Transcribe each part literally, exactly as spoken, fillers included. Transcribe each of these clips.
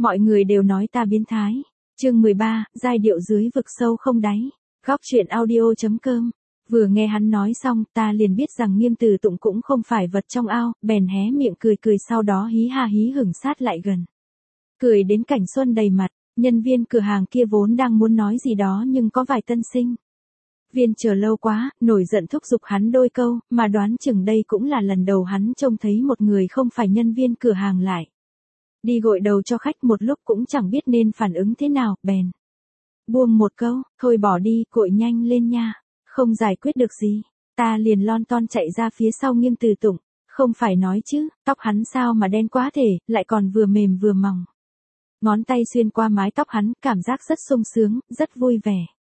Mọi người đều nói ta biến thái. Chương mười ba, giai điệu dưới vực sâu không đáy. Góc truyện audio chấm com. Vừa nghe hắn nói xong, ta liền biết rằng Nghiêm Từ Tụng cũng không phải vật trong ao, bèn hé miệng cười cười, sau đó hí ha hí hửng sát lại gần. Cười đến cảnh xuân đầy mặt, nhân viên cửa hàng kia vốn đang muốn nói gì đó nhưng có vài tân sinh viên chờ lâu quá, nổi giận thúc giục hắn đôi câu, mà đoán chừng đây cũng là lần đầu hắn trông thấy một người không phải nhân viên cửa hàng lại đi gội đầu cho khách, một lúc cũng chẳng biết nên phản ứng thế nào, bèn buông một câu, thôi bỏ đi, cội nhanh lên nha, không giải quyết được gì. Ta liền lon ton chạy ra phía sau Nghiêm Từ Tụng, không phải nói chứ, tóc hắn sao mà đen quá thể, lại còn vừa mềm vừa mỏng. Ngón tay xuyên qua mái tóc hắn, cảm giác rất sung sướng, rất vui vẻ.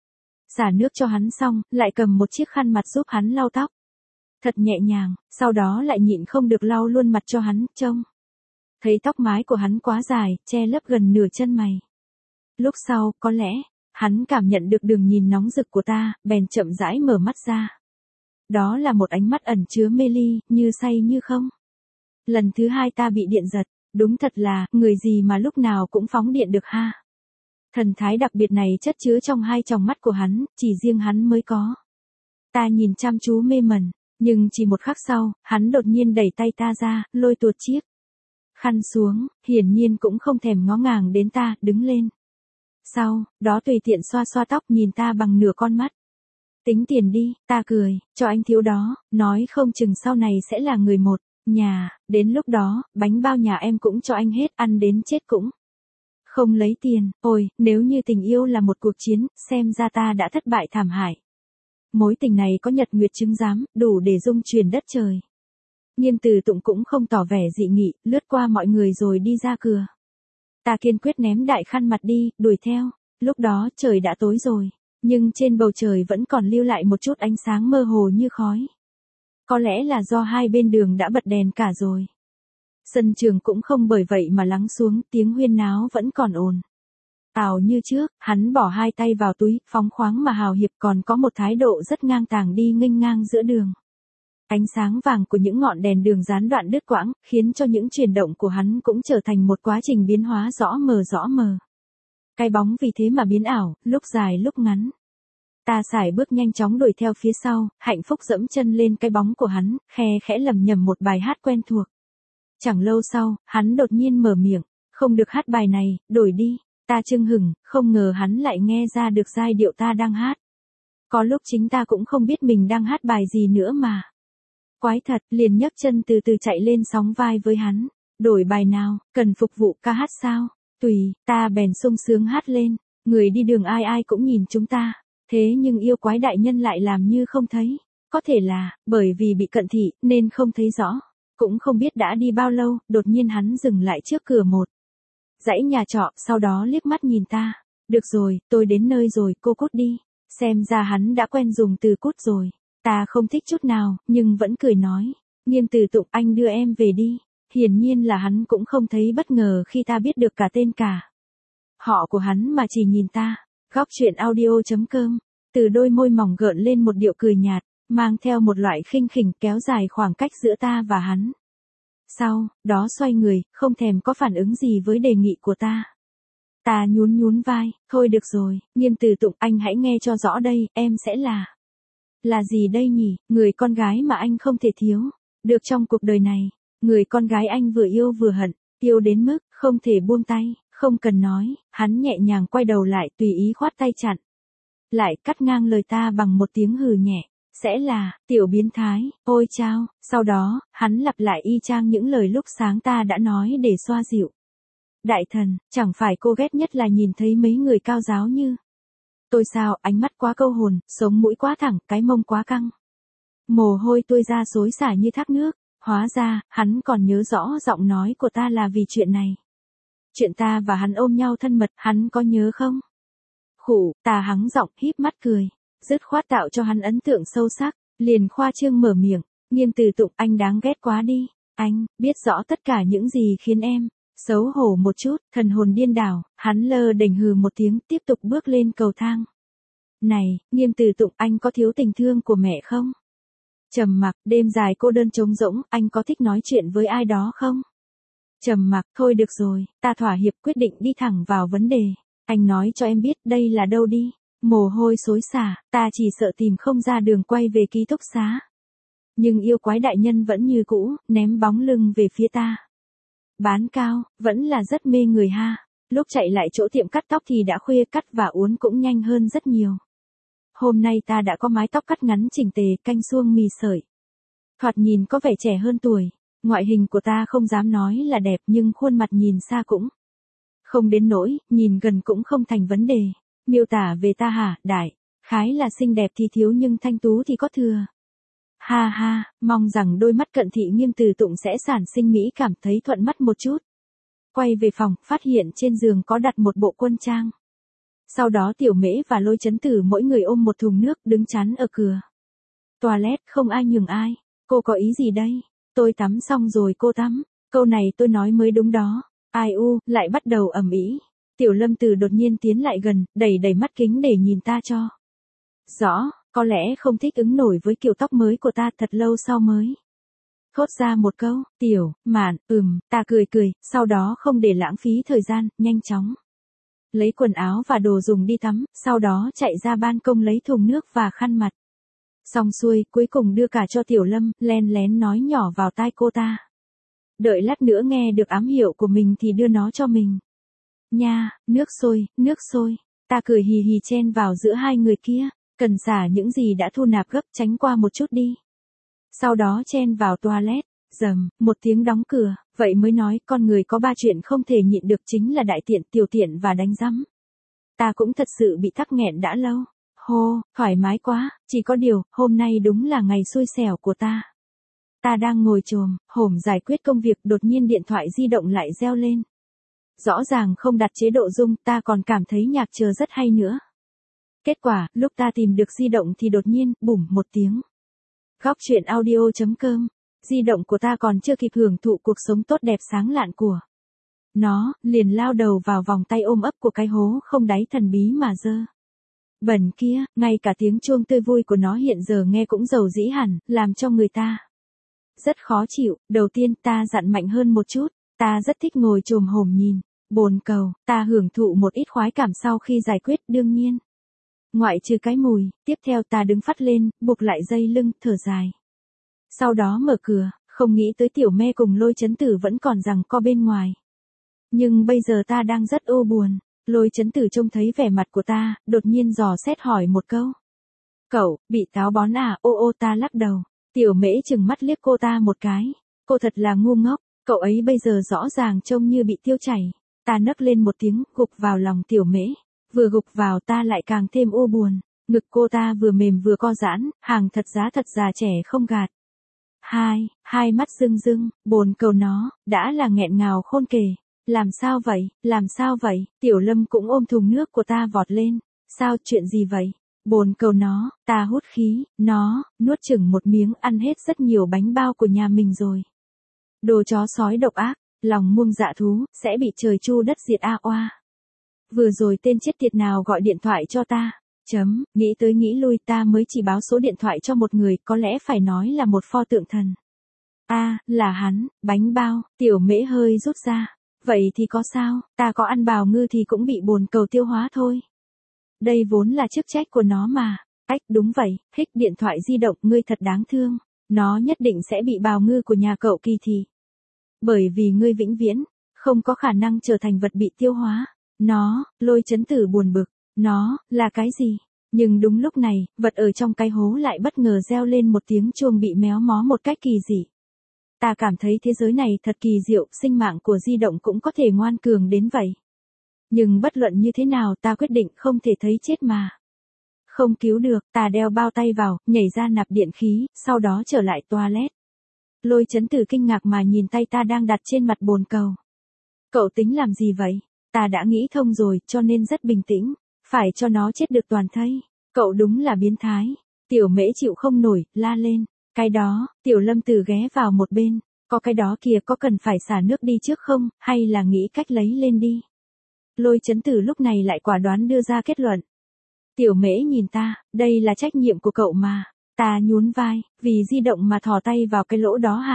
Xả nước cho hắn xong, lại cầm một chiếc khăn mặt giúp hắn lau tóc. Thật nhẹ nhàng, sau đó lại nhịn không được lau luôn mặt cho hắn, trông thấy tóc mái của hắn quá dài, che lấp gần nửa chân mày. Lúc sau, có lẽ, hắn cảm nhận được đường nhìn nóng rực của ta, bèn chậm rãi mở mắt ra. Đó là một ánh mắt ẩn chứa mê ly, như say như không. Lần thứ hai ta bị điện giật, đúng thật là, người gì mà lúc nào cũng phóng điện được ha. Thần thái đặc biệt này chất chứa trong hai tròng mắt của hắn, chỉ riêng hắn mới có. Ta nhìn chăm chú mê mẩn, nhưng chỉ một khắc sau, hắn đột nhiên đẩy tay ta ra, lôi tuột chiếc khăn xuống, hiển nhiên cũng không thèm ngó ngàng đến ta, đứng lên. Sau, đó tùy tiện xoa xoa tóc, nhìn ta bằng nửa con mắt. Tính tiền đi, ta cười, cho anh thiếu đó, nói không chừng sau này sẽ là người một nhà, đến lúc đó, bánh bao nhà em cũng cho anh hết, ăn đến chết cũng không lấy tiền. Ôi, nếu như tình yêu là một cuộc chiến, xem ra ta đã thất bại thảm hại. Mối tình này có nhật nguyệt chứng giám, đủ để rung chuyển đất trời. Nghiêm Từ Tụng cũng không tỏ vẻ dị nghị, lướt qua mọi người rồi đi ra cửa. Ta kiên quyết ném đại khăn mặt đi, đuổi theo. Lúc đó trời đã tối rồi, nhưng trên bầu trời vẫn còn lưu lại một chút ánh sáng mơ hồ như khói. Có lẽ là do hai bên đường đã bật đèn cả rồi. Sân trường cũng không bởi vậy mà lắng xuống, tiếng huyên náo vẫn còn ồn ào như trước. Hắn bỏ hai tay vào túi, phóng khoáng mà hào hiệp, còn có một thái độ rất ngang tàng đi nghênh ngang giữa đường. Ánh sáng vàng của những ngọn đèn đường gián đoạn đứt quãng, khiến cho những chuyển động của hắn cũng trở thành một quá trình biến hóa rõ mờ rõ mờ. Cái bóng vì thế mà biến ảo, lúc dài lúc ngắn. Ta sải bước nhanh chóng đuổi theo phía sau, hạnh phúc dẫm chân lên cái bóng của hắn, khe khẽ lầm nhầm một bài hát quen thuộc. Chẳng lâu sau, hắn đột nhiên mở miệng, không được hát bài này, đổi đi. Ta chưng hửng, không ngờ hắn lại nghe ra được giai điệu ta đang hát. Có lúc chính ta cũng không biết mình đang hát bài gì nữa mà. Quái thật, liền nhấc chân từ từ chạy lên sóng vai với hắn. Đổi bài nào, cần phục vụ ca hát sao? Tùy, ta bèn sung sướng hát lên. Người đi đường ai ai cũng nhìn chúng ta. Thế nhưng yêu quái đại nhân lại làm như không thấy. Có thể là, bởi vì bị cận thị, nên không thấy rõ. Cũng không biết đã đi bao lâu, đột nhiên hắn dừng lại trước cửa một dãy nhà trọ, sau đó liếc mắt nhìn ta. Được rồi, tôi đến nơi rồi, cô cút đi. Xem ra hắn đã quen dùng từ cút rồi. Ta không thích chút nào, nhưng vẫn cười nói. Nghiêm Từ Tụng, anh đưa em về đi. Hiển nhiên là hắn cũng không thấy bất ngờ khi ta biết được cả tên cả họ của hắn mà chỉ nhìn ta. Góc truyện audio chấm com. Từ đôi môi mỏng gợn lên một điệu cười nhạt, mang theo một loại khinh khỉnh, kéo dài khoảng cách giữa ta và hắn. Sau đó xoay người, không thèm có phản ứng gì với đề nghị của ta. Ta nhún nhún vai, thôi được rồi, Nghiêm Từ Tụng, anh hãy nghe cho rõ đây, em sẽ là... Là gì đây nhỉ, người con gái mà anh không thể thiếu được trong cuộc đời này. Người con gái anh vừa yêu vừa hận, yêu đến mức không thể buông tay. Không cần nói, hắn nhẹ nhàng quay đầu lại, tùy ý khoát tay chặn lại, cắt ngang lời ta bằng một tiếng hừ nhẹ. Sẽ là, tiểu biến thái, ôi chao. Sau đó, hắn lặp lại y chang những lời lúc sáng ta đã nói để xoa dịu. Đại thần, chẳng phải cô ghét nhất là nhìn thấy mấy người cao giáo như tôi sao? Ánh mắt quá câu hồn, sống mũi quá thẳng, cái mông quá căng. Mồ hôi tuôn ra xối xả như thác nước. Hóa ra, hắn còn nhớ rõ giọng nói của ta là vì chuyện này. Chuyện ta và hắn ôm nhau thân mật, hắn có nhớ không? Khủ, ta hắng giọng, híp mắt cười. Dứt khoát tạo cho hắn ấn tượng sâu sắc, liền khoa trương mở miệng. Nghiêm Từ Tụng, anh đáng ghét quá đi. Anh, biết rõ tất cả những gì khiến em xấu hổ một chút, thần hồn điên đảo. Hắn lơ đễnh hừ một tiếng, tiếp tục bước lên cầu thang. Này, Nghiêm Từ Tụng, anh có thiếu tình thương của mẹ không? Trầm mặc, đêm dài cô đơn trống rỗng, anh có thích nói chuyện với ai đó không? Trầm mặc, thôi được rồi, ta thỏa hiệp quyết định đi thẳng vào vấn đề. Anh nói cho em biết đây là đâu đi. Mồ hôi xối xả, ta chỉ sợ tìm không ra đường quay về ký túc xá. Nhưng yêu quái đại nhân vẫn như cũ, ném bóng lưng về phía ta. Bán cao, vẫn là rất mê người ha. Lúc chạy lại chỗ tiệm cắt tóc thì đã khuya, cắt và uốn cũng nhanh hơn rất nhiều. Hôm nay ta đã có mái tóc cắt ngắn chỉnh tề, canh suông mì sợi. Thoạt nhìn có vẻ trẻ hơn tuổi. Ngoại hình của ta không dám nói là đẹp nhưng khuôn mặt nhìn xa cũng không đến nỗi, nhìn gần cũng không thành vấn đề. Miêu tả về ta hả, đại khái là xinh đẹp thì thiếu nhưng thanh tú thì có thừa. Ha ha, mong rằng đôi mắt cận thị Nghiêm Từ Tụng sẽ sản sinh mỹ cảm thấy thuận mắt một chút. Quay về phòng, phát hiện trên giường có đặt một bộ quân trang. Sau đó Tiểu Mễ và Lôi Chấn Tử mỗi người ôm một thùng nước đứng chắn ở cửa toilet, không ai nhường ai. Cô có ý gì đây? Tôi tắm xong rồi cô tắm. Câu này tôi nói mới đúng đó. Ai u, lại bắt đầu ầm ĩ. Tiểu Lâm Từ đột nhiên tiến lại gần, đẩy đẩy mắt kính để nhìn ta cho rõ, có lẽ không thích ứng nổi với kiểu tóc mới của ta, thật lâu sau mới thốt ra một câu, Tiểu Mạn, ừm, ta cười cười, sau đó không để lãng phí thời gian, nhanh chóng lấy quần áo và đồ dùng đi tắm, sau đó chạy ra ban công lấy thùng nước và khăn mặt. Xong xuôi, cuối cùng đưa cả cho Tiểu Lâm, len lén nói nhỏ vào tai cô ta. Đợi lát nữa nghe được ám hiệu của mình thì đưa nó cho mình. Nha, nước sôi, nước sôi. Ta cười hì hì chen vào giữa hai người kia, cần xả những gì đã thu nạp gấp, tránh qua một chút đi. Sau đó chen vào toilet, rầm, một tiếng đóng cửa, vậy mới nói con người có ba chuyện không thể nhịn được chính là đại tiện, tiểu tiện và đánh rắm. Ta cũng thật sự bị tắc nghẹn đã lâu. Hô, thoải mái quá, chỉ có điều, hôm nay đúng là ngày xui xẻo của ta. Ta đang ngồi chồm, hổm giải quyết công việc, đột nhiên điện thoại di động lại reo lên. Rõ ràng không đặt chế độ rung, ta còn cảm thấy nhạc chờ rất hay nữa. Kết quả, lúc ta tìm được di động thì đột nhiên, bùm một tiếng. Góc truyện audio chấm com. Di động của ta còn chưa kịp hưởng thụ cuộc sống tốt đẹp sáng lạn của nó, liền lao đầu vào vòng tay ôm ấp của cái hố không đáy thần bí mà dơ bẩn kia, ngay cả tiếng chuông tươi vui của nó hiện giờ nghe cũng dầu dĩ hẳn, làm cho người ta rất khó chịu. Đầu tiên ta dặn mạnh hơn một chút, ta rất thích ngồi chồm hổm nhìn bồn cầu, ta hưởng thụ một ít khoái cảm sau khi giải quyết, đương nhiên ngoại trừ cái mùi. Tiếp theo ta đứng phắt lên, buộc lại dây lưng, thở dài. Sau đó mở cửa, không nghĩ tới Tiểu Me cùng Lôi Chấn Tử vẫn còn giằng co bên ngoài. Nhưng bây giờ ta đang rất u buồn. Lôi Chấn Tử trông thấy vẻ mặt của ta, đột nhiên dò xét hỏi một câu. Cậu, bị táo bón à? Ô ô, ta lắc đầu. Tiểu Mễ chừng mắt liếc cô ta một cái. Cô thật là ngu ngốc, cậu ấy bây giờ rõ ràng trông như bị tiêu chảy. Ta nấc lên một tiếng, gục vào lòng Tiểu Mễ. Vừa gục vào ta lại càng thêm u buồn. Ngực cô ta vừa mềm vừa co giãn, hàng thật giá thật già trẻ không gạt. Hai, hai mắt rưng rưng, bồn cầu nó, đã là nghẹn ngào khôn kể. Làm sao vậy, làm sao vậy? Tiểu Lâm cũng ôm thùng nước của ta vọt lên. Sao, chuyện gì vậy? Bồn cầu nó, ta hút khí, nó, nuốt chửng một miếng ăn hết rất nhiều bánh bao của nhà mình rồi. Đồ chó sói độc ác, lòng muông dạ thú, sẽ bị trời chu đất diệt a oa. Vừa rồi tên chết tiệt nào gọi điện thoại cho ta? Chấm, nghĩ tới nghĩ lui ta mới chỉ báo số điện thoại cho một người, có lẽ phải nói là một pho tượng thần. A, à, là hắn, bánh bao, Tiểu Mễ hơi rút ra. Vậy thì có sao, ta có ăn bào ngư thì cũng bị bồn cầu tiêu hóa thôi. Đây vốn là chức trách của nó mà. Ách, đúng vậy, hích điện thoại di động, ngươi thật đáng thương. Nó nhất định sẽ bị bào ngư của nhà cậu kỳ thị. Bởi vì ngươi vĩnh viễn, không có khả năng trở thành vật bị tiêu hóa. Nó, Lôi Chấn Tử buồn bực. Nó, là cái gì? Nhưng đúng lúc này, vật ở trong cái hố lại bất ngờ reo lên một tiếng chuông bị méo mó một cách kỳ dị. Ta cảm thấy thế giới này thật kỳ diệu, sinh mạng của di động cũng có thể ngoan cường đến vậy. Nhưng bất luận như thế nào ta quyết định không thể thấy chết mà. Không cứu được, ta đeo bao tay vào, nhảy ra nạp điện khí, sau đó trở lại toilet. Lôi Chấn Tử kinh ngạc mà nhìn tay ta đang đặt trên mặt bồn cầu. Cậu tính làm gì vậy? Ta đã nghĩ thông rồi, cho nên rất bình tĩnh. Phải cho nó chết được toàn thây. Cậu đúng là biến thái. Tiểu Mễ chịu không nổi, la lên. Cái đó, Tiểu Lâm Từ ghé vào một bên. Có cái đó kìa, có cần phải xả nước đi trước không, hay là nghĩ cách lấy lên đi? Lôi Chấn Tử lúc này lại quả đoán đưa ra kết luận. Tiểu Mễ nhìn ta, đây là trách nhiệm của cậu mà. Ta nhún vai, vì di động mà thò tay vào cái lỗ đó hả?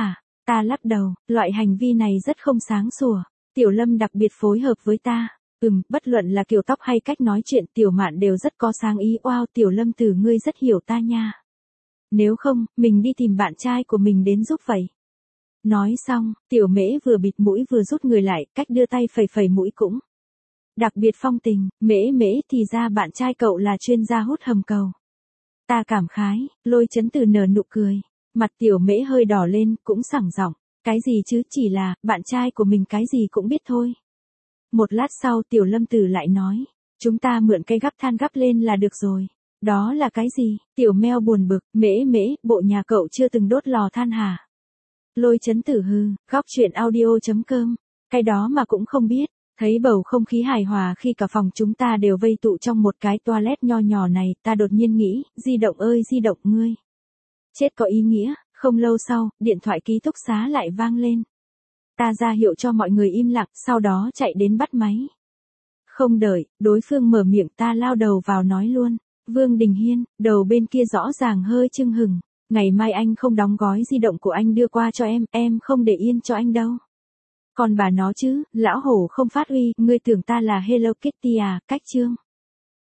Ta lắc đầu, loại hành vi này rất không sáng sủa. Tiểu Lâm đặc biệt phối hợp với ta. Ừm, bất luận là kiểu tóc hay cách nói chuyện Tiểu Mạn đều rất có sáng ý. Wow, Tiểu Lâm từ ngươi rất hiểu ta nha. Nếu không, mình đi tìm bạn trai của mình đến giúp vậy. Nói xong, Tiểu Mễ vừa bịt mũi vừa rút người lại, cách đưa tay phẩy phẩy mũi cũng đặc biệt phong tình. Mễ Mễ, thì ra bạn trai cậu là chuyên gia hút hầm cầu. Ta cảm khái. Lôi Chấn Từ nở nụ cười. Mặt Tiểu Mễ hơi đỏ lên, cũng sảng giọng. Cái gì chứ, chỉ là, bạn trai của mình cái gì cũng biết thôi. Một lát sau Tiểu Lâm Tử lại nói. Chúng ta mượn cây gắp than gắp lên là được rồi. Đó là cái gì? Tiểu Meo buồn bực. Mễ Mễ, bộ nhà cậu chưa từng đốt lò than hả? Lôi Chấn Tử hừ, góc chuyện audio chấm com. Cái đó mà cũng không biết. Thấy bầu không khí hài hòa khi cả phòng chúng ta đều vây tụ trong một cái toilet nho nhỏ này, ta đột nhiên nghĩ, di động ơi di động ngươi. Chết có ý nghĩa. Không lâu sau, điện thoại ký túc xá lại vang lên. Ta ra hiệu cho mọi người im lặng, sau đó chạy đến bắt máy. Không đợi, đối phương mở miệng ta lao đầu vào nói luôn. Vương Đình Hiên, đầu bên kia rõ ràng hơi chưng hừng. Ngày mai anh không đóng gói di động của anh đưa qua cho em, em không để yên cho anh đâu. Còn bà nó chứ, lão hổ không phát uy, ngươi tưởng ta là Hello Kitty à, cách chương.